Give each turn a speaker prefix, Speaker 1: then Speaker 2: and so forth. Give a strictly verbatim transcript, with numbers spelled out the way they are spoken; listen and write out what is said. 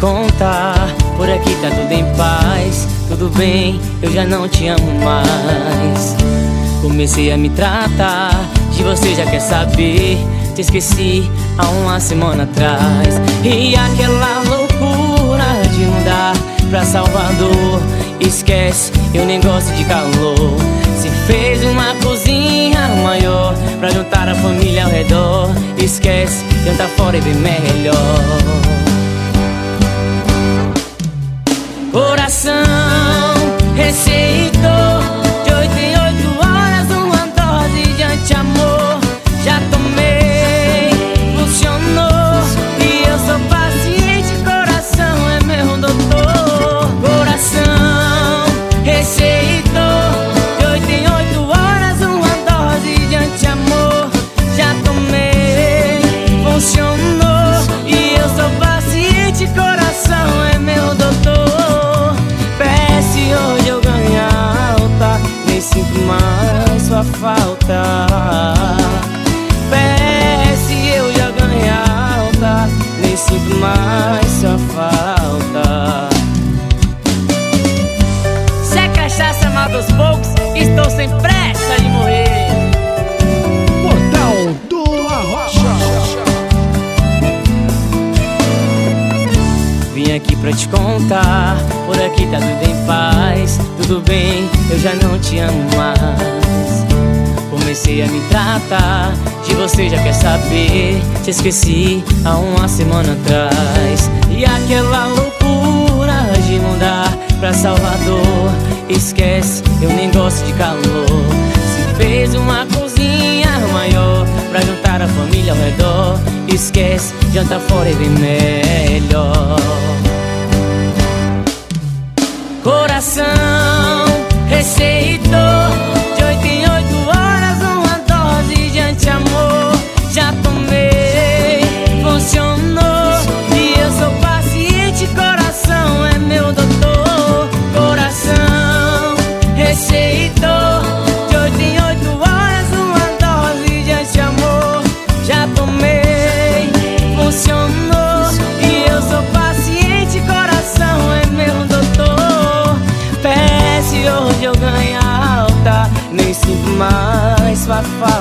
Speaker 1: contar, por aqui tá tudo em paz. Tudo bem, eu já não te amo mais. Comecei a me tratar, de você já quer saber. Te esqueci há uma semana atrás. E aquela loucura de mudar pra Salvador, esquece, eu nem gosto de calor. Se fez uma cozinha maior pra juntar a família ao redor, esquece, jantar fora é bem melhor. Coração receitou de oito em oito horas uma dose de anti-amor. Já tomei, funcionou, e eu sou paciente, coração é meu doutor. Coração receitou de oito em oito horas uma dose de anti-amor. Já tomei, funcionou, e eu sou paciente, coração é meu doutor. Pese hoje eu ganhar alta, nem sinto mais sua falta. Pese eu já ganhar alta, nem sinto mais sua falta. Se é cachaça mata aos poucos, estou sem pressa de morrer.
Speaker 2: Portal do Arrocha.
Speaker 1: Vim aqui pra te contar, por aqui tá tudo em paz. Tudo bem, eu já não te amo mais. Comecei a me tratar, de você já quer saber. Te esqueci há uma semana atrás. E aquela loucura de mudar pra Salvador, esquece, eu nem gosto de calor. Se fez uma cozinha maior pra juntar a família ao redor, esquece, jantar fora é bem melhor. Coração receitou de oito em oito horas uma dose de anti-amor. Já tomei, funcionou, e eu sou paciente, coração é meu doutor. Coração receitou de oito em oito horas uma dose de anti-amor. Já tomei, funcionou, e eu sou paciente, coração é meu doutor. Pese hoje eu ganhar alta, nem sinto mais sua falta.